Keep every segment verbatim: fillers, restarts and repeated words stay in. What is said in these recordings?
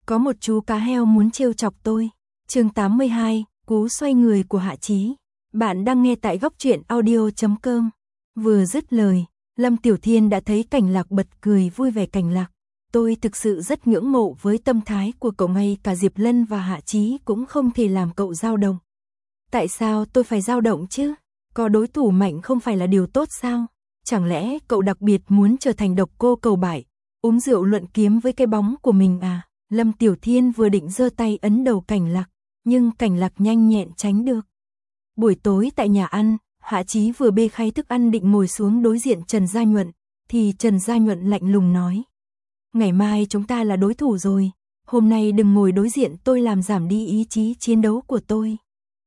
Có một chú cá heo muốn trêu chọc tôi. Chương tám mươi hai, cú xoay người của Hạ Chí. Bạn đang nghe tại góc truyện audio chấm com. Vừa dứt lời, Lâm Tiểu Thiên đã thấy Cảnh Lạc bật cười vui vẻ. Cảnh Lạc, tôi thực sự rất ngưỡng mộ với tâm thái của cậu, ngay cả Diệp Lân và Hạ Chí cũng không thể làm cậu dao động. Tại sao tôi phải dao động chứ? Có đối thủ mạnh không phải là điều tốt sao? Chẳng lẽ cậu đặc biệt muốn trở thành độc cô cầu bại, uống rượu luận kiếm với cái bóng của mình à? Lâm Tiểu Thiên vừa định giơ tay ấn đầu Cảnh Lạc, nhưng Cảnh Lạc nhanh nhẹn tránh được. Buổi tối tại nhà ăn, Hạ Chí vừa bê khay thức ăn định ngồi xuống đối diện Trần Gia Nhuận, thì Trần Gia Nhuận lạnh lùng nói: ngày mai chúng ta là đối thủ rồi, hôm nay đừng ngồi đối diện tôi làm giảm đi ý chí chiến đấu của tôi.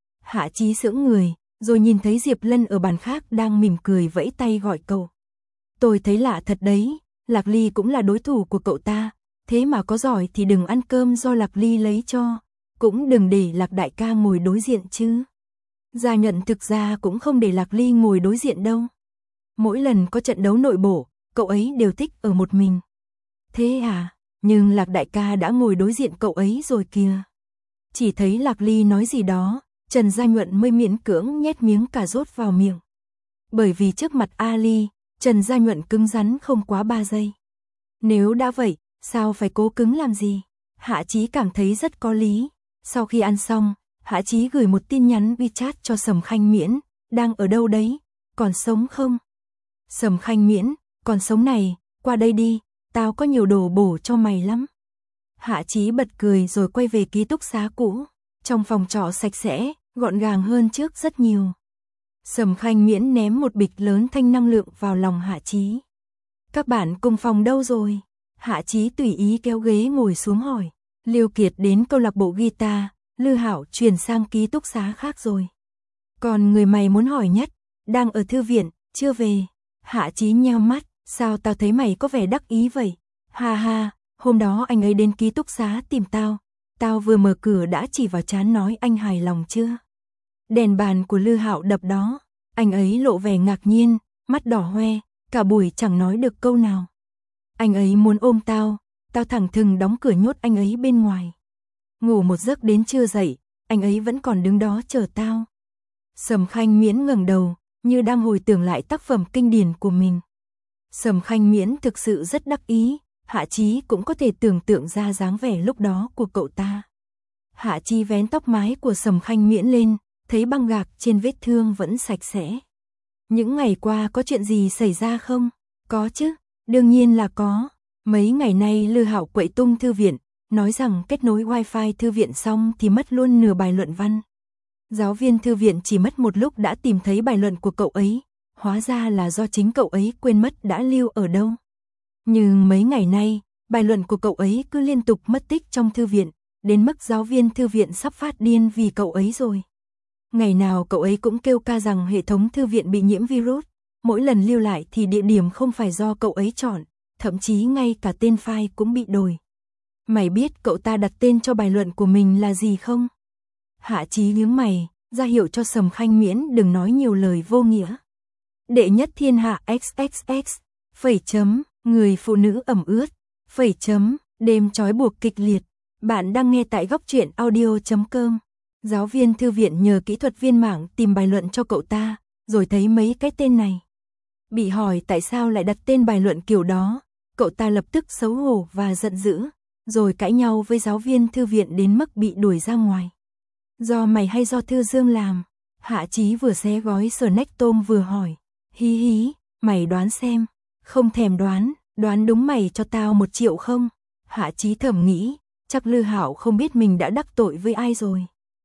Hạ Chí sững người, rồi nhìn thấy Diệp Lân ở bàn khác đang mỉm cười vẫy tay gọi cậu. Tôi thấy lạ thật đấy, Lạc Ly cũng là đối thủ của cậu ta, thế mà có giỏi thì đừng ăn cơm do Lạc Ly lấy cho, cũng đừng để Lạc đại ca ngồi đối diện chứ. Gia Nhuận thực ra cũng không để Lạc Ly ngồi đối diện đâu. Mỗi lần có trận đấu nội bộ, cậu ấy đều thích ở một mình. Thế à, nhưng Lạc đại ca đã ngồi đối diện cậu ấy rồi kìa. Chỉ thấy Lạc Ly nói gì đó, Trần Gia Nhuận mới miễn cưỡng nhét miếng cà rốt vào miệng. Bởi vì trước mặt Ali, Trần Gia Nhuận cứng rắn không quá ba giây. Nếu đã vậy, sao phải cố cứng làm gì? Hạ Chí cảm thấy rất có lý. Sau khi ăn xong, Hạ Chí gửi một tin nhắn WeChat cho Sầm Khanh Miễn, đang ở đâu đấy, còn sống không? Sầm Khanh Miễn, còn sống này, qua đây đi, tao có nhiều đồ bổ cho mày lắm. Hạ Chí bật cười rồi quay về ký túc xá cũ. Trong phòng trọ sạch sẽ, gọn gàng hơn trước rất nhiều. Sầm Khanh Miễn ném một bịch lớn thanh năng lượng vào lòng Hạ Chí. Các bạn cùng phòng đâu rồi? Hạ Chí tùy ý kéo ghế ngồi xuống hỏi. Lưu Kiệt đến câu lạc bộ guitar, Lư Hảo chuyển sang ký túc xá khác rồi. Còn người mày muốn hỏi nhất, đang ở thư viện, chưa về. Hạ Chí nheo mắt, sao tao thấy mày có vẻ đắc ý vậy? Ha ha, hôm đó anh ấy đến ký túc xá tìm tao. Tao vừa mở cửa đã chỉ vào trán nói anh hài lòng chưa? Đèn bàn của Lư Hạo đập đó, anh ấy lộ vẻ ngạc nhiên, mắt đỏ hoe, cả buổi chẳng nói được câu nào. Anh ấy muốn ôm tao, tao thẳng thừng đóng cửa nhốt anh ấy bên ngoài. Ngủ một giấc đến trưa dậy, anh ấy vẫn còn đứng đó chờ tao. Sầm Khanh Miễn ngẩng đầu, như đang hồi tưởng lại tác phẩm kinh điển của mình. Sầm Khanh Miễn thực sự rất đắc ý. Hạ Chí cũng có thể tưởng tượng ra dáng vẻ lúc đó của cậu ta. Hạ Chí vén tóc mái của Sầm Khanh Miễn lên, thấy băng gạc trên vết thương vẫn sạch sẽ. Những ngày qua có chuyện gì xảy ra không? Có chứ, đương nhiên là có. Mấy ngày nay Lư Hạo quậy tung thư viện, nói rằng kết nối wifi thư viện xong thì mất luôn nửa bài luận văn. Giáo viên thư viện chỉ mất một lúc đã tìm thấy bài luận của cậu ấy, hóa ra là do chính cậu ấy quên mất đã lưu ở đâu. Nhưng mấy ngày nay, bài luận của cậu ấy cứ liên tục mất tích trong thư viện, đến mức giáo viên thư viện sắp phát điên vì cậu ấy rồi. Ngày nào cậu ấy cũng kêu ca rằng hệ thống thư viện bị nhiễm virus, mỗi lần lưu lại thì địa điểm không phải do cậu ấy chọn, thậm chí ngay cả tên file cũng bị đổi. Mày biết cậu ta đặt tên cho bài luận của mình là gì không? Hạ Chí nhướng mày, ra hiệu cho Sầm Khanh Miễn đừng nói nhiều lời vô nghĩa. Đệ nhất thiên hạ xxx, phẩy chấm. Người phụ nữ ẩm ướt, phẩy chấm, đêm trói buộc kịch liệt. Bạn đang nghe tại góc truyện audio chấm com. Giáo viên thư viện nhờ kỹ thuật viên mạng tìm bài luận cho cậu ta, rồi thấy mấy cái tên này. Bị hỏi tại sao lại đặt tên bài luận kiểu đó, cậu ta lập tức xấu hổ và giận dữ, rồi cãi nhau với giáo viên thư viện đến mức bị đuổi ra ngoài. Do mày hay do Thư Dương làm? Hạ Chí vừa xé gói snack tôm vừa hỏi. Hí hí, mày đoán xem. Không thèm đoán, đoán đúng mày cho tao một triệu không? Hạ Chí thầm nghĩ, chắc Lư Hạo không biết mình đã đắc tội với ai rồi.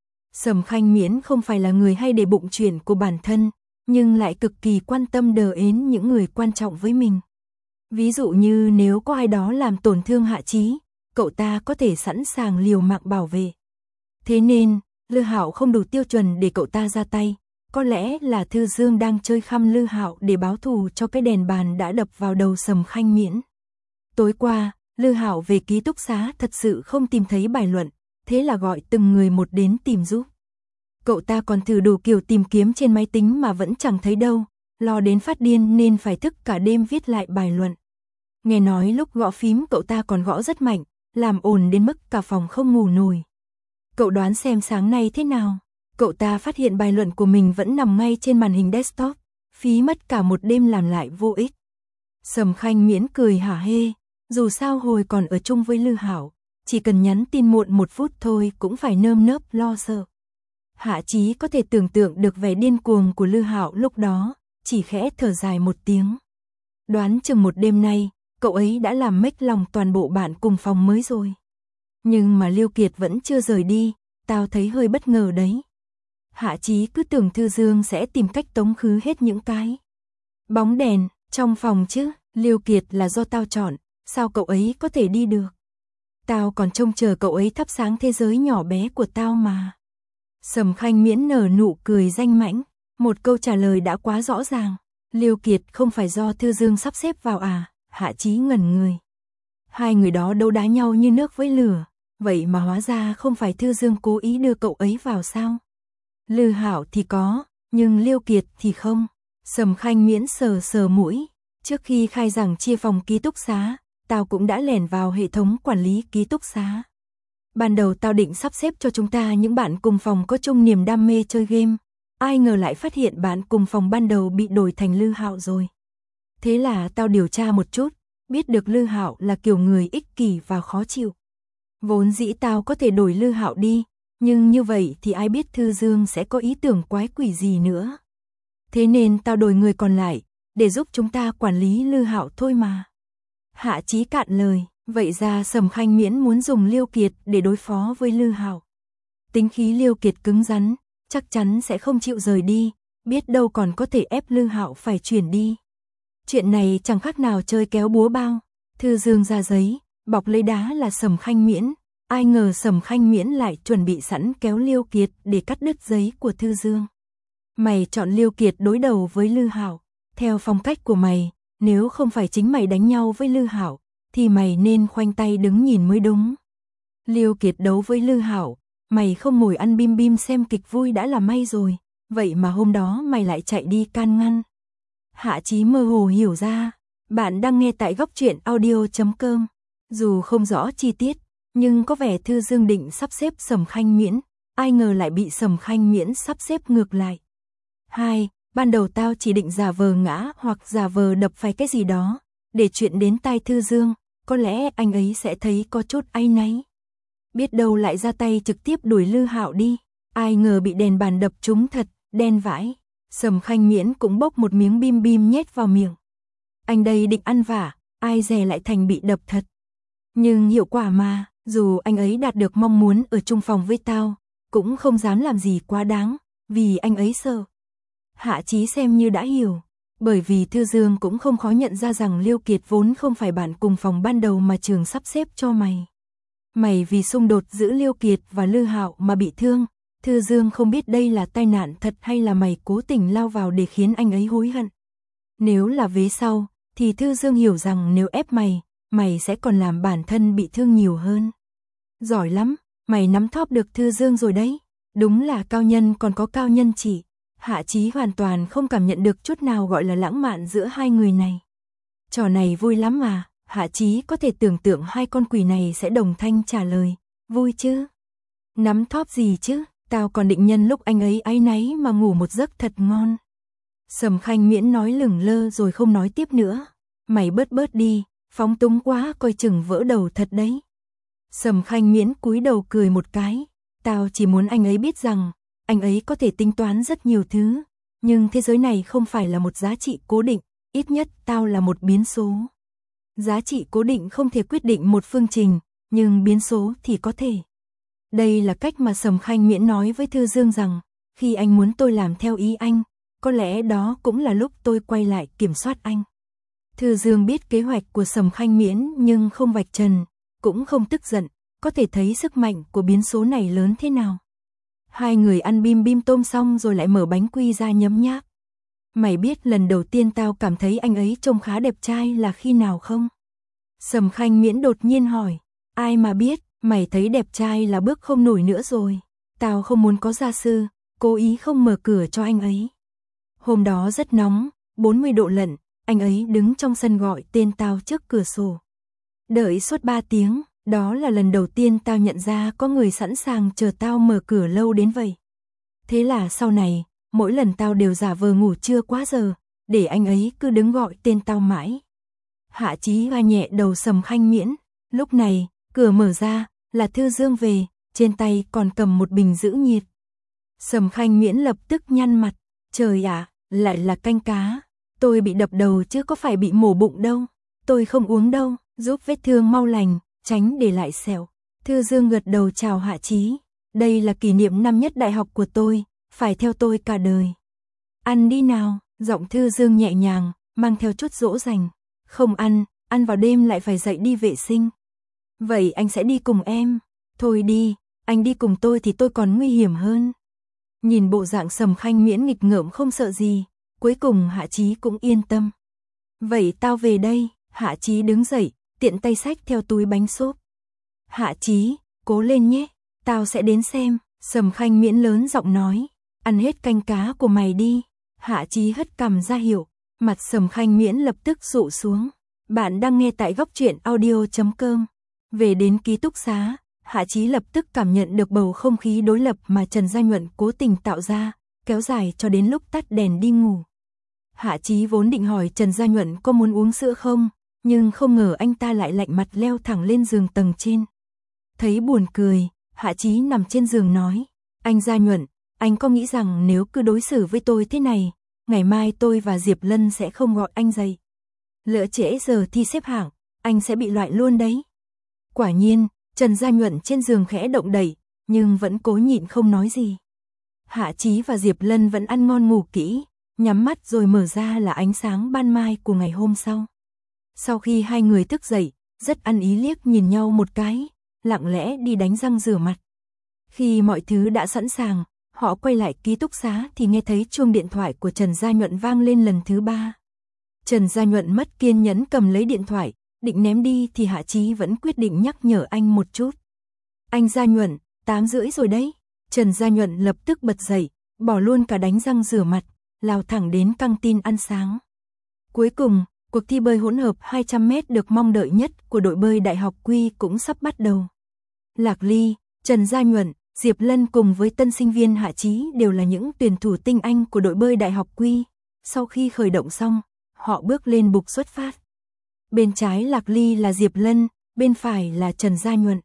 Sầm Khanh Miễn không phải là người hay để bụng chuyện của bản thân, nhưng lại cực kỳ quan tâm đờ ến những người quan trọng với mình. Ví dụ như nếu có ai đó làm tổn thương Hạ Chí, cậu ta có thể sẵn sàng liều mạng bảo vệ. Thế nên, Lư Hạo không đủ tiêu chuẩn để cậu ta ra tay. Có lẽ là Thư Dương đang chơi khăm Lư Hạo để báo thù cho cái đèn bàn đã đập vào đầu Sầm Khanh Miễn. Tối qua, Lư Hạo về ký túc xá thật sự không tìm thấy bài luận, thế là gọi từng người một đến tìm giúp. Cậu ta còn thử đủ kiểu tìm kiếm trên máy tính mà vẫn chẳng thấy đâu, lo đến phát điên nên phải thức cả đêm viết lại bài luận. Nghe nói lúc gõ phím cậu ta còn gõ rất mạnh, làm ồn đến mức cả phòng không ngủ nổi. Cậu đoán xem sáng nay thế nào? Cậu ta phát hiện bài luận của mình vẫn nằm ngay trên màn hình desktop, phí mất cả một đêm làm lại vô ích. Sầm Khanh Miễn cười hả hê, dù sao hồi còn ở chung với Lư Hạo, chỉ cần nhắn tin muộn một phút thôi cũng phải nơm nớp lo sợ. Hạ Chí có thể tưởng tượng được vẻ điên cuồng của Lư Hạo lúc đó, chỉ khẽ thở dài một tiếng. Đoán chừng một đêm nay, cậu ấy đã làm mếch lòng toàn bộ bạn cùng phòng mới rồi. Nhưng mà Lưu Kiệt vẫn chưa rời đi, tao thấy hơi bất ngờ đấy. Hạ Chí cứ tưởng Thư Dương sẽ tìm cách tống khứ hết những cái bóng đèn trong phòng chứ. Lưu Kiệt là do tao chọn, sao cậu ấy có thể đi được? Tao còn trông chờ cậu ấy thắp sáng thế giới nhỏ bé của tao mà. Sầm Khanh Miễn nở nụ cười danh mãnh, một câu trả lời đã quá rõ ràng. Lưu Kiệt không phải do Thư Dương sắp xếp vào à? Hạ Chí ngẩn người. Hai người đó đấu đá nhau như nước với lửa, vậy mà hóa ra không phải Thư Dương cố ý đưa cậu ấy vào sao? Lư Hạo thì có, nhưng Lưu Kiệt thì không. Sầm Khanh Miễn sờ sờ mũi, trước khi khai giảng chia phòng ký túc xá, tao cũng đã lẻn vào hệ thống quản lý ký túc xá. Ban đầu tao định sắp xếp cho chúng ta những bạn cùng phòng có chung niềm đam mê chơi game, ai ngờ lại phát hiện bạn cùng phòng ban đầu bị đổi thành Lư Hạo rồi. Thế là tao điều tra một chút, biết được Lư Hạo là kiểu người ích kỷ và khó chịu. Vốn dĩ tao có thể đổi Lư Hạo đi, nhưng như vậy thì ai biết Thư Dương sẽ có ý tưởng quái quỷ gì nữa. Thế nên tao đổi người còn lại, để giúp chúng ta quản lý Lư Hạo thôi mà. Hạ Chí cạn lời, vậy ra Sầm Khanh Miễn muốn dùng Lưu Kiệt để đối phó với Lư Hạo. Tính khí Lưu Kiệt cứng rắn, chắc chắn sẽ không chịu rời đi, biết đâu còn có thể ép Lư Hạo phải chuyển đi. Chuyện này chẳng khác nào chơi kéo búa bao. Thư Dương ra giấy, bọc lấy đá là Sầm Khanh Miễn, ai ngờ Sầm Khanh Miễn lại chuẩn bị sẵn kéo Lưu Kiệt để cắt đứt giấy của Thư Dương. Mày chọn Lưu Kiệt đối đầu với Lư Hạo, theo phong cách của mày, nếu không phải chính mày đánh nhau với Lư Hạo, thì mày nên khoanh tay đứng nhìn mới đúng. Lưu Kiệt đấu với Lư Hạo, mày không ngồi ăn bim bim xem kịch vui đã là may rồi, vậy mà hôm đó mày lại chạy đi can ngăn. Hạ Chí mơ hồ hiểu ra, bạn đang nghe tại góc truyện audio chấm com. Dù không rõ chi tiết, nhưng có vẻ Thư Dương định sắp xếp Sầm Khanh Miễn, ai ngờ lại bị Sầm Khanh Miễn sắp xếp ngược lại. Hai, ban đầu tao chỉ định giả vờ ngã hoặc giả vờ đập phải cái gì đó, để chuyện đến tai Thư Dương, có lẽ anh ấy sẽ thấy có chút áy náy. Biết đâu lại ra tay trực tiếp đuổi Lư Hạo đi, ai ngờ bị đèn bàn đập trúng thật, đen vãi. Sầm Khanh Miễn cũng bốc một miếng bim bim nhét vào miệng. Anh đây định ăn vả, ai dè lại thành bị đập thật. Nhưng hiệu quả mà, dù anh ấy đạt được mong muốn ở chung phòng với tao, cũng không dám làm gì quá đáng, vì anh ấy sợ. Hạ Chí xem như đã hiểu, bởi vì Thư Dương cũng không khó nhận ra rằng Lưu Kiệt vốn không phải bạn cùng phòng ban đầu mà trường sắp xếp cho mày. Mày vì xung đột giữa Lưu Kiệt và Lư Hạo mà bị thương, Thư Dương không biết đây là tai nạn thật hay là mày cố tình lao vào để khiến anh ấy hối hận. Nếu là vế sau, thì Thư Dương hiểu rằng nếu ép mày, mày sẽ còn làm bản thân bị thương nhiều hơn. Giỏi lắm, mày nắm thóp được Thư Dương rồi đấy, đúng là cao nhân còn có cao nhân chỉ. Hạ Chí hoàn toàn không cảm nhận được chút nào gọi là lãng mạn giữa hai người này. Trò này vui lắm mà, Hạ Chí có thể tưởng tượng hai con quỷ này sẽ đồng thanh trả lời, vui chứ. Nắm thóp gì chứ, tao còn định nhân lúc anh ấy áy náy mà ngủ một giấc thật ngon. Sầm Khanh Miễn nói lửng lơ rồi không nói tiếp nữa. Mày bớt bớt đi, phóng túng quá coi chừng vỡ đầu thật đấy. Sầm Khanh Miễn cúi đầu cười một cái, tao chỉ muốn anh ấy biết rằng, anh ấy có thể tính toán rất nhiều thứ, nhưng thế giới này không phải là một giá trị cố định, ít nhất tao là một biến số. Giá trị cố định không thể quyết định một phương trình, nhưng biến số thì có thể. Đây là cách mà Sầm Khanh Miễn nói với Thư Dương rằng, khi anh muốn tôi làm theo ý anh, có lẽ đó cũng là lúc tôi quay lại kiểm soát anh. Thư Dương biết kế hoạch của Sầm Khanh Miễn nhưng không vạch trần, cũng không tức giận, có thể thấy sức mạnh của biến số này lớn thế nào. Hai người ăn bim bim tôm xong rồi lại mở bánh quy ra nhấm nháp. Mày biết lần đầu tiên tao cảm thấy anh ấy trông khá đẹp trai là khi nào không? Sầm Khanh Miễn đột nhiên hỏi, ai mà biết, mày thấy đẹp trai là bước không nổi nữa rồi. Tao không muốn có gia sư, cố ý không mở cửa cho anh ấy. Hôm đó rất nóng, bốn mươi độ lận, anh ấy đứng trong sân gọi tên tao trước cửa sổ. Đợi suốt ba tiếng, Đó là lần đầu tiên tao nhận ra có người sẵn sàng chờ tao mở cửa lâu đến vậy. Thế là sau này, mỗi lần tao đều giả vờ ngủ trưa quá giờ, để anh ấy cứ đứng gọi tên tao mãi. Hạ Chí va nhẹ đầu Sầm Khanh Miễn, lúc này, cửa mở ra, là Thư Dương về, trên tay còn cầm một bình giữ nhiệt. Sầm Khanh Miễn lập tức nhăn mặt, trời ạ, lại là canh cá, tôi bị đập đầu chứ có phải bị mổ bụng đâu, tôi không uống đâu, giúp vết thương mau lành, tránh để lại sẹo. Thư Dương gật đầu chào Hạ Chí, đây là kỷ niệm năm nhất đại học của tôi, phải theo tôi cả đời. Ăn đi nào, giọng Thư Dương nhẹ nhàng, mang theo chút dỗ dành. Không ăn, ăn vào đêm lại phải dậy đi vệ sinh. Vậy anh sẽ đi cùng em. Thôi đi, anh đi cùng tôi thì tôi còn nguy hiểm hơn. Nhìn bộ dạng Sầm Khanh Miễn nghịch ngợm không sợ gì, cuối cùng Hạ Chí cũng yên tâm. Vậy tao về đây, Hạ Chí đứng dậy, tiện tay xách theo túi bánh xốp. Hạ Chí, cố lên nhé, tao sẽ đến xem, Sầm Khanh Miễn lớn giọng nói, ăn hết canh cá của mày đi. Hạ Chí hất cằm ra hiệu, mặt Sầm Khanh Miễn lập tức dụ xuống. Bạn đang nghe tại góc truyện audio chấm com. Về đến ký túc xá, Hạ Chí lập tức cảm nhận được bầu không khí đối lập mà Trần Gia Nhuận cố tình tạo ra, kéo dài cho đến lúc tắt đèn đi ngủ. Hạ Chí vốn định hỏi Trần Gia Nhuận có muốn uống sữa không, nhưng không ngờ anh ta lại lạnh mặt leo thẳng lên giường tầng trên. Thấy buồn cười, Hạ Chí nằm trên giường nói, anh Gia Nhuận, anh có nghĩ rằng nếu cứ đối xử với tôi thế này, ngày mai tôi và Diệp Lân sẽ không gọi anh dậy. Lỡ trễ giờ thi xếp hạng, anh sẽ bị loại luôn đấy. Quả nhiên, Trần Gia Nhuận trên giường khẽ động đậy, nhưng vẫn cố nhịn không nói gì. Hạ Chí và Diệp Lân vẫn ăn ngon ngủ kỹ, nhắm mắt rồi mở ra là ánh sáng ban mai của ngày hôm sau. Sau khi hai người thức dậy, rất ăn ý liếc nhìn nhau một cái, lặng lẽ đi đánh răng rửa mặt. Khi mọi thứ đã sẵn sàng, họ quay lại ký túc xá thì nghe thấy chuông điện thoại của Trần Gia Nhuận vang lên lần thứ ba. Trần Gia Nhuận mất kiên nhẫn cầm lấy điện thoại, định ném đi thì Hạ Chí vẫn quyết định nhắc nhở anh một chút. Anh Gia Nhuận, tám rưỡi rồi đấy. Trần Gia Nhuận lập tức bật dậy, bỏ luôn cả đánh răng rửa mặt, lao thẳng đến căng tin ăn sáng. Cuối cùng, cuộc thi bơi hỗn hợp hai trăm mét được mong đợi nhất của đội bơi Đại học Quy cũng sắp bắt đầu. Lạc Ly, Trần Gia Nhuận, Diệp Lân cùng với tân sinh viên Hạ Chí đều là những tuyển thủ tinh anh của đội bơi Đại học Quy. Sau khi khởi động xong, họ bước lên bục xuất phát. Bên trái Lạc Ly là Diệp Lân, bên phải là Trần Gia Nhuận.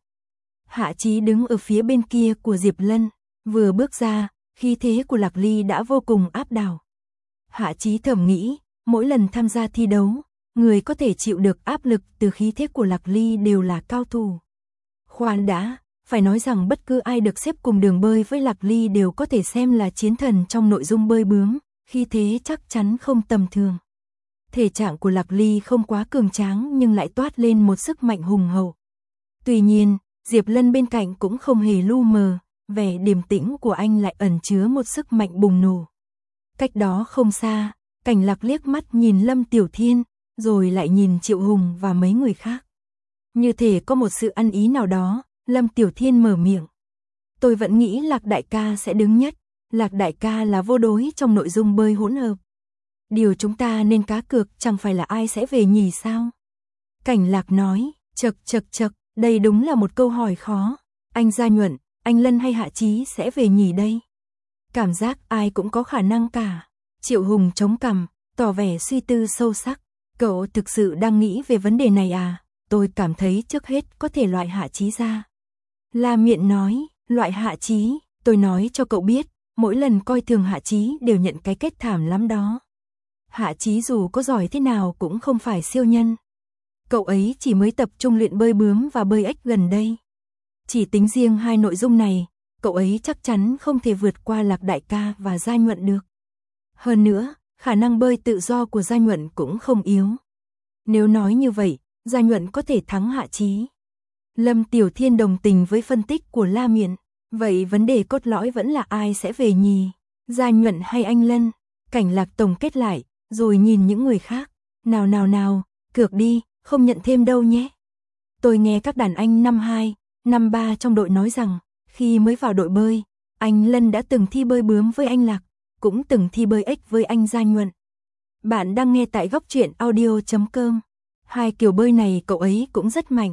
Hạ Chí đứng ở phía bên kia của Diệp Lân, vừa bước ra, khí thế của Lạc Ly đã vô cùng áp đảo. Hạ Chí thầm nghĩ, mỗi lần tham gia thi đấu, người có thể chịu được áp lực từ khí thế của Lạc Ly đều là cao thủ. Khoan đã, phải nói rằng bất cứ ai được xếp cùng đường bơi với Lạc Ly đều có thể xem là chiến thần trong nội dung bơi bướm, khí thế chắc chắn không tầm thường. Thể trạng của Lạc Ly không quá cường tráng nhưng lại toát lên một sức mạnh hùng hậu. Tuy nhiên, Diệp Lân bên cạnh cũng không hề lu mờ, vẻ điềm tĩnh của anh lại ẩn chứa một sức mạnh bùng nổ. Cách đó không xa, Cảnh Lạc liếc mắt nhìn Lâm Tiểu Thiên, rồi lại nhìn Triệu Hùng và mấy người khác. Như thể có một sự ăn ý nào đó, Lâm Tiểu Thiên mở miệng. Tôi vẫn nghĩ Lạc đại ca sẽ đứng nhất, Lạc đại ca là vô đối trong nội dung bơi hỗn hợp. Điều chúng ta nên cá cược chẳng phải là ai sẽ về nhì sao? Cảnh Lạc nói, chật chật chật, đây đúng là một câu hỏi khó. Anh Gia Nhuận, anh Lân hay Hạ Chí sẽ về nhì đây? Cảm giác ai cũng có khả năng cả. Triệu Hùng chống cằm, tỏ vẻ suy tư sâu sắc. Cậu thực sự đang nghĩ về vấn đề này à? Tôi cảm thấy trước hết có thể loại Hạ Chí ra. La Miện nói, loại Hạ Chí, tôi nói cho cậu biết, mỗi lần coi thường Hạ Chí đều nhận cái kết thảm lắm đó. Hạ Chí dù có giỏi thế nào cũng không phải siêu nhân. Cậu ấy chỉ mới tập trung luyện bơi bướm và bơi ếch gần đây. Chỉ tính riêng hai nội dung này, cậu ấy chắc chắn không thể vượt qua Lạc đại ca và Gia Nhuận được. Hơn nữa, khả năng bơi tự do của Gia Nhuận cũng không yếu. Nếu nói như vậy, Gia Nhuận có thể thắng Hạ Chí. Lâm Tiểu Thiên đồng tình với phân tích của La Miện. Vậy vấn đề cốt lõi vẫn là ai sẽ về nhì, Gia Nhuận hay anh Lân? Cảnh Lạc tổng kết lại, rồi nhìn những người khác. Nào nào nào, cược đi, không nhận thêm đâu nhé. Tôi nghe các đàn anh năm hai, năm ba trong đội nói rằng, khi mới vào đội bơi, anh Lân đã từng thi bơi bướm với anh Lạc, cũng từng thi bơi ếch với anh Gia Nhuận. Bạn đang nghe tại góc truyện audio chấm com. Hai kiểu bơi này cậu ấy cũng rất mạnh.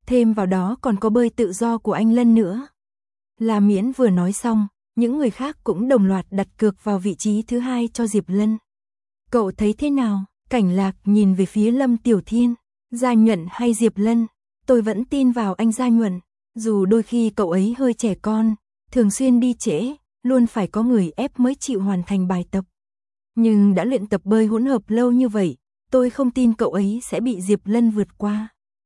thêm vào đó còn có bơi tự do của anh Lân nữa. La Miễn vừa nói xong, những người khác cũng đồng loạt đặt cược vào vị trí thứ hai cho Diệp Lân. Cậu thấy thế nào? Cảnh Lạc nhìn về phía Lâm Tiểu Thiên. Gia Nhuận hay Diệp Lân? Tôi vẫn tin vào anh Gia Nhuận, dù đôi khi cậu ấy hơi trẻ con, thường xuyên đi trễ, luôn phải có người ép mới chịu hoàn thành bài tập. Nhưng đã luyện tập bơi hỗn hợp lâu như vậy, tôi không tin cậu ấy sẽ bị Diệp Lân vượt qua.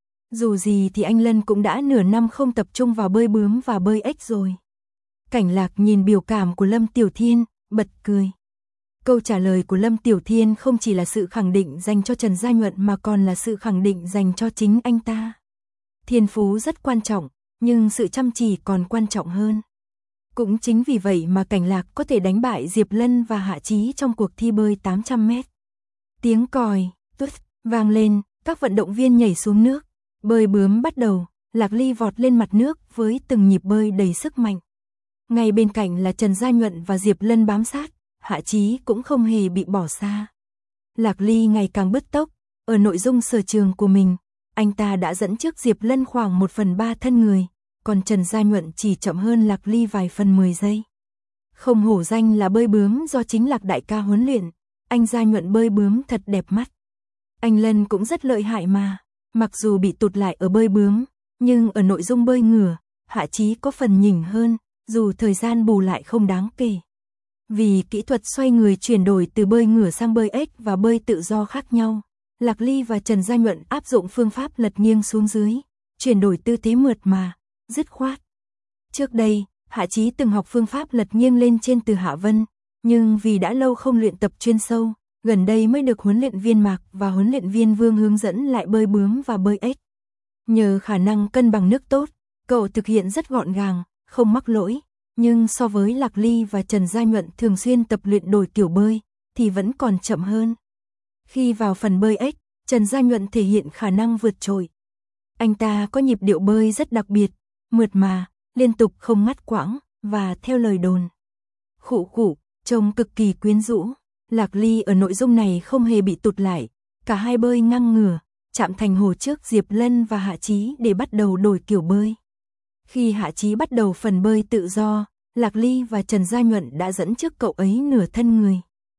Dù gì thì anh Lân cũng đã nửa năm không tập trung vào bơi bướm và bơi ếch rồi. Cảnh Lạc nhìn biểu cảm của Lâm Tiểu Thiên, bật cười. Câu trả lời của Lâm Tiểu Thiên không chỉ là sự khẳng định dành cho Trần Gia Nhuận mà còn là sự khẳng định dành cho chính anh ta. Thiên phú rất quan trọng, nhưng sự chăm chỉ còn quan trọng hơn. Cũng chính vì vậy mà Cảnh Lạc có thể đánh bại Diệp Lân và Hạ Chí trong cuộc thi bơi tám trăm mét. Tiếng còi, tút, vang lên, các vận động viên nhảy xuống nước. Bơi bướm bắt đầu, Lạc Ly vọt lên mặt nước với từng nhịp bơi đầy sức mạnh. Ngay bên cạnh là Trần Gia Nhuận và Diệp Lân bám sát, Hạ Chí cũng không hề bị bỏ xa. Lạc Ly ngày càng bứt tốc, ở nội dung sở trường của mình, anh ta đã dẫn trước Diệp Lân khoảng một phần ba thân người, còn Trần Gia Nhuận chỉ chậm hơn Lạc Ly vài phần mười giây. Không hổ danh là bơi bướm do chính Lạc đại ca huấn luyện, anh Gia Nhuận bơi bướm thật đẹp mắt. Anh Lân cũng rất lợi hại mà, mặc dù bị tụt lại ở bơi bướm, nhưng ở nội dung bơi ngửa, Hạ Chí có phần nhỉnh hơn, dù thời gian bù lại không đáng kể. Vì kỹ thuật xoay người chuyển đổi từ bơi ngửa sang bơi ếch và bơi tự do khác nhau, Lạc Ly và Trần Gia Nhuận áp dụng phương pháp lật nghiêng xuống dưới, chuyển đổi tư thế mượt mà, dứt khoát. Trước đây, Hạ Chí từng học phương pháp lật nghiêng lên trên từ Hạ Vân, nhưng vì đã lâu không luyện tập chuyên sâu, gần đây mới được huấn luyện viên Mạc và huấn luyện viên Vương hướng dẫn lại bơi bướm và bơi ếch. Nhờ khả năng cân bằng nước tốt, cậu thực hiện rất gọn gàng, không mắc lỗi, nhưng so với Lạc Ly và Trần Gia Nhuận thường xuyên tập luyện đổi kiểu bơi, thì vẫn còn chậm hơn. Khi vào phần bơi ếch, Trần Gia Nhuận thể hiện khả năng vượt trội. Anh ta có nhịp điệu bơi rất đặc biệt, mượt mà, liên tục không ngắt quãng, và theo lời đồn, khụ khụ, trông cực kỳ quyến rũ. Lạc Ly ở nội dung này không hề bị tụt lại, cả hai bơi ngang ngửa, chạm thành hồ trước Diệp Lân và Hạ Chí để bắt đầu đổi kiểu bơi. Khi Hạ Chí bắt đầu phần bơi tự do, Lạc Ly và Trần Gia Nhuận đã dẫn trước cậu ấy nửa thân người.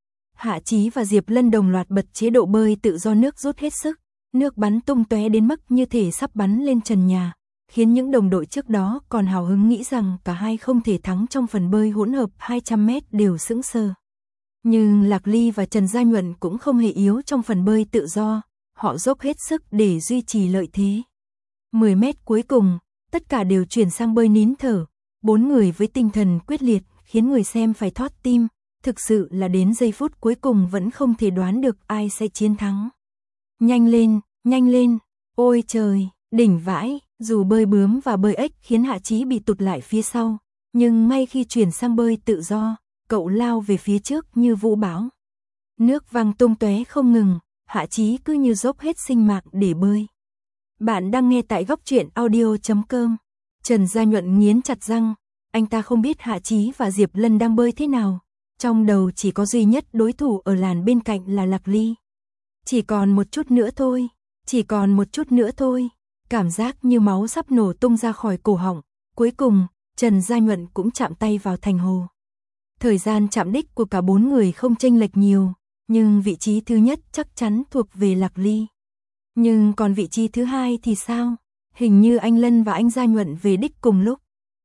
Hạ Chí và Diệp Lân đồng loạt bật chế độ bơi tự do, nước rút hết sức, nước bắn tung tóe đến mức như thể sắp bắn lên trần nhà, khiến những đồng đội trước đó còn hào hứng nghĩ rằng cả hai không thể thắng trong phần bơi hỗn hợp hai trăm mét đều sững sờ. Nhưng Lạc Ly và Trần Gia Nhuận cũng không hề yếu trong phần bơi tự do, họ dốc hết sức để duy trì lợi thế. mười mét cuối cùng, tất cả đều chuyển sang bơi nín thở, bốn người với tinh thần quyết liệt khiến người xem phải thót tim, thực sự là đến giây phút cuối cùng vẫn không thể đoán được ai sẽ chiến thắng. Nhanh lên, nhanh lên, ôi trời, đỉnh vãi, dù bơi bướm và bơi ếch khiến Hạ Chí bị tụt lại phía sau, nhưng ngay khi chuyển sang bơi tự do, cậu lao về phía trước như vũ bão. Nước văng tung tóe không ngừng, Hạ Chí cứ như dốc hết sinh mạng để bơi. Bạn đang nghe tại góc truyện audio chấm com. Trần Gia Nhuận nghiến chặt răng, anh ta không biết Hạ Chí và Diệp Lân đang bơi thế nào. Trong đầu chỉ có duy nhất đối thủ ở làn bên cạnh là Lạc Ly. Chỉ còn một chút nữa thôi, chỉ còn một chút nữa thôi. Cảm giác như máu sắp nổ tung ra khỏi cổ họng. Cuối cùng, Trần Gia Nhuận cũng chạm tay vào thành hồ. Thời gian chạm đích của cả bốn người không chênh lệch nhiều, nhưng vị trí thứ nhất chắc chắn thuộc về Lạc Ly. Nhưng còn vị trí thứ hai thì sao? Hình như anh Lân và anh Gia Nhuận về đích cùng lúc.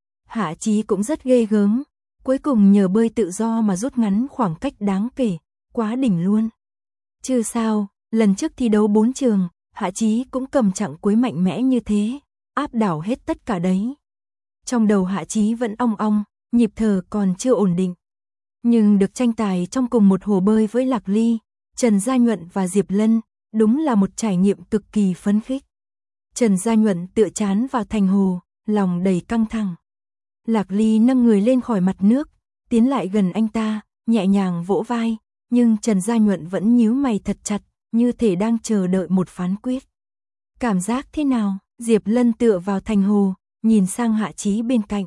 Hạ Chí cũng rất ghê gớm, cuối cùng nhờ bơi tự do mà rút ngắn khoảng cách đáng kể, quá đỉnh luôn. Chứ sao, lần trước thi đấu bốn trường, Hạ Chí cũng cầm chặng cuối mạnh mẽ như thế, áp đảo hết tất cả đấy. Trong đầu Hạ Chí vẫn ong ong, nhịp thở còn chưa ổn định. Nhưng được tranh tài trong cùng một hồ bơi với Lạc Ly, Trần Gia Nhuận và Diệp Lân, đúng là một trải nghiệm cực kỳ phấn khích. Trần Gia Nhuận tựa chán vào thành hồ, lòng đầy căng thẳng. Lạc Ly nâng người lên khỏi mặt nước, tiến lại gần anh ta, nhẹ nhàng vỗ vai, nhưng Trần Gia Nhuận vẫn nhíu mày thật chặt, như thể đang chờ đợi một phán quyết. Cảm giác thế nào? Diệp Lân tựa vào thành hồ, nhìn sang Hạ Chí bên cạnh.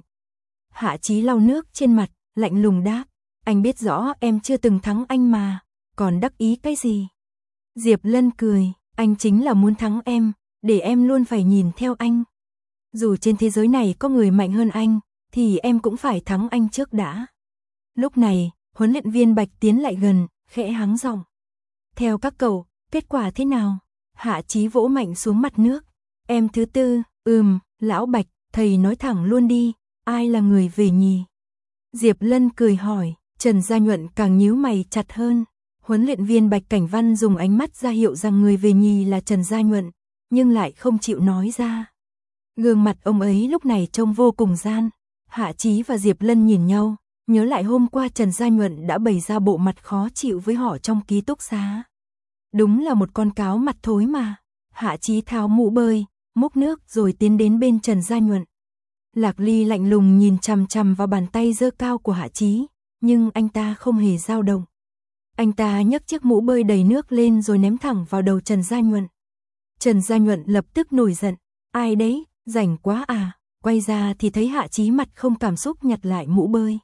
Hạ Chí lau nước trên mặt, lạnh lùng đáp, anh biết rõ em chưa từng thắng anh mà, còn đắc ý cái gì? Diệp Lân cười, anh chính là muốn thắng em, để em luôn phải nhìn theo anh. Dù trên thế giới này có người mạnh hơn anh, thì em cũng phải thắng anh trước đã. Lúc này, huấn luyện viên Bạch tiến lại gần, khẽ hắng giọng. Theo các cậu, kết quả thế nào? Hạ Chí vỗ mạnh xuống mặt nước. Em thứ tư, ừm, lão Bạch, thầy nói thẳng luôn đi, ai là người về nhì? Diệp Lân cười hỏi, Trần Gia Nhuận càng nhíu mày chặt hơn. Huấn luyện viên Bạch Cảnh Văn dùng ánh mắt ra hiệu rằng người về nhì là Trần Gia Nhuận, nhưng lại không chịu nói ra. Gương mặt ông ấy lúc này trông vô cùng gian. Hạ Chí và Diệp Lân nhìn nhau, nhớ lại hôm qua Trần Gia Nhuận đã bày ra bộ mặt khó chịu với họ trong ký túc xá. Đúng là một con cáo mặt thối mà. Hạ Chí tháo mũ bơi, múc nước rồi tiến đến bên Trần Gia Nhuận. Lạc Ly lạnh lùng nhìn chằm chằm vào bàn tay giơ cao của Hạ Chí, nhưng anh ta không hề dao động. Anh ta nhấc chiếc mũ bơi đầy nước lên rồi ném thẳng vào đầu Trần Gia Nhuận. Trần Gia Nhuận lập tức nổi giận, ai đấy, rảnh quá à, quay ra thì thấy Hạ Chí mặt không cảm xúc nhặt lại mũ bơi.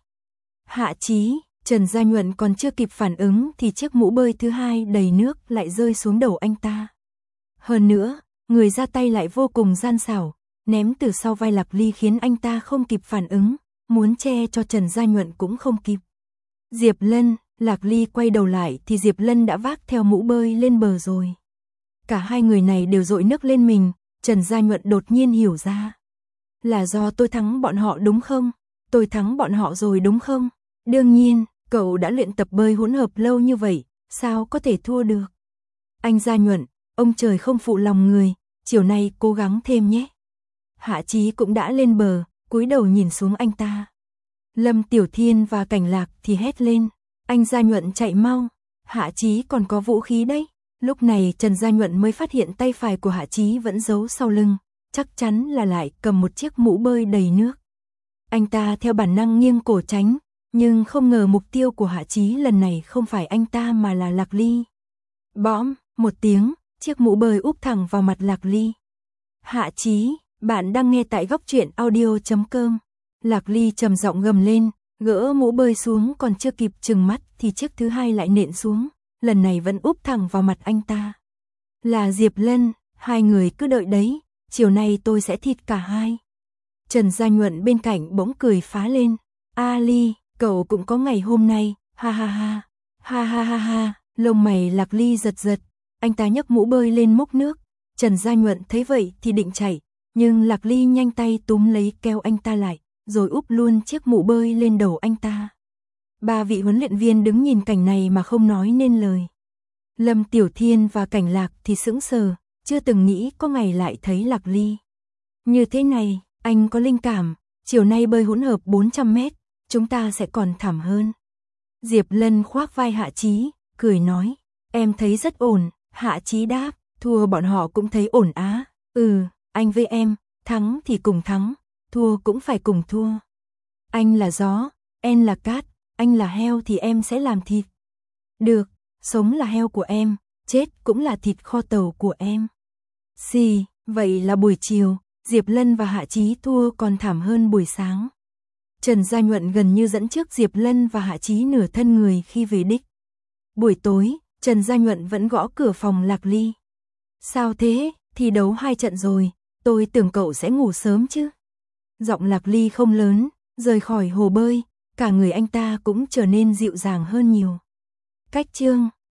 Hạ Chí, Trần Gia Nhuận còn chưa kịp phản ứng thì chiếc mũ bơi thứ hai đầy nước lại rơi xuống đầu anh ta. Hơn nữa, người ra tay lại vô cùng gian xảo, ném từ sau vai Lạc Ly khiến anh ta không kịp phản ứng, muốn che cho Trần Gia Nhuận cũng không kịp. Diệp Lân, Lạc Ly quay đầu lại thì Diệp Lân đã vác theo mũ bơi lên bờ rồi. Cả hai người này đều dội nước lên mình, Trần Gia Nhuận đột nhiên hiểu ra. Là do tôi thắng bọn họ đúng không? Tôi thắng bọn họ rồi đúng không? Đương nhiên, cậu đã luyện tập bơi hỗn hợp lâu như vậy, sao có thể thua được? Anh Gia Nhuận, ông trời không phụ lòng người, chiều nay cố gắng thêm nhé. Hạ Chí cũng đã lên bờ, cúi đầu nhìn xuống anh ta. Lâm Tiểu Thiên và Cảnh Lạc thì hét lên, anh Gia Nhuận chạy mau, Hạ Chí còn có vũ khí đấy. Lúc này Trần Gia Nhuận mới phát hiện tay phải của Hạ Chí vẫn giấu sau lưng, chắc chắn là lại cầm một chiếc mũ bơi đầy nước. Anh ta theo bản năng nghiêng cổ tránh, nhưng không ngờ mục tiêu của Hạ Chí lần này không phải anh ta mà là Lạc Ly. Bõm, một tiếng, chiếc mũ bơi úp thẳng vào mặt Lạc Ly. Hạ Chí, bạn đang nghe tại góc truyện audio chấm com. Lạc Ly trầm giọng gầm lên, gỡ mũ bơi xuống còn chưa kịp trừng mắt thì chiếc thứ hai lại nện xuống, lần này vẫn úp thẳng vào mặt anh ta. Là Diệp Lân, hai người cứ đợi đấy, chiều nay tôi sẽ thịt cả hai. Trần Gia Nhuận bên cạnh bỗng cười phá lên, A Ly, cậu cũng có ngày hôm nay, ha ha ha, ha ha ha ha, lông mày Lạc Ly giật giật, anh ta nhấc mũ bơi lên múc nước. Trần Gia Nhuận thấy vậy thì định chạy, nhưng Lạc Ly nhanh tay túm lấy kéo anh ta lại, rồi úp luôn chiếc mũ bơi lên đầu anh ta. Ba vị huấn luyện viên đứng nhìn cảnh này mà không nói nên lời. Lâm Tiểu Thiên và Cảnh Lạc thì sững sờ, chưa từng nghĩ có ngày lại thấy Lạc Ly. Như thế này, anh có linh cảm, chiều nay bơi hỗn hợp bốn trăm mét, chúng ta sẽ còn thảm hơn. Diệp Lân khoác vai Hạ Chí, cười nói, em thấy rất ổn. Hạ Chí đáp, thua bọn họ cũng thấy ổn á. Ừ, anh với em, thắng thì cùng thắng, thua cũng phải cùng thua. Anh là gió, em là cát, anh là heo thì em sẽ làm thịt. Được, sống là heo của em, chết cũng là thịt kho tàu của em. Xì, vậy là buổi chiều, Diệp Lân và Hạ Chí thua còn thảm hơn buổi sáng. Trần Gia Nhuận gần như dẫn trước Diệp Lân và Hạ Chí nửa thân người khi về đích. Buổi tối, Trần Gia Nhuận vẫn gõ cửa phòng Lạc Ly. Sao thế, thi đấu hai trận rồi, tôi tưởng cậu sẽ ngủ sớm chứ. Giọng Lạc Ly không lớn, rời khỏi hồ bơi, cả người anh ta cũng trở nên dịu dàng hơn nhiều. Cách chương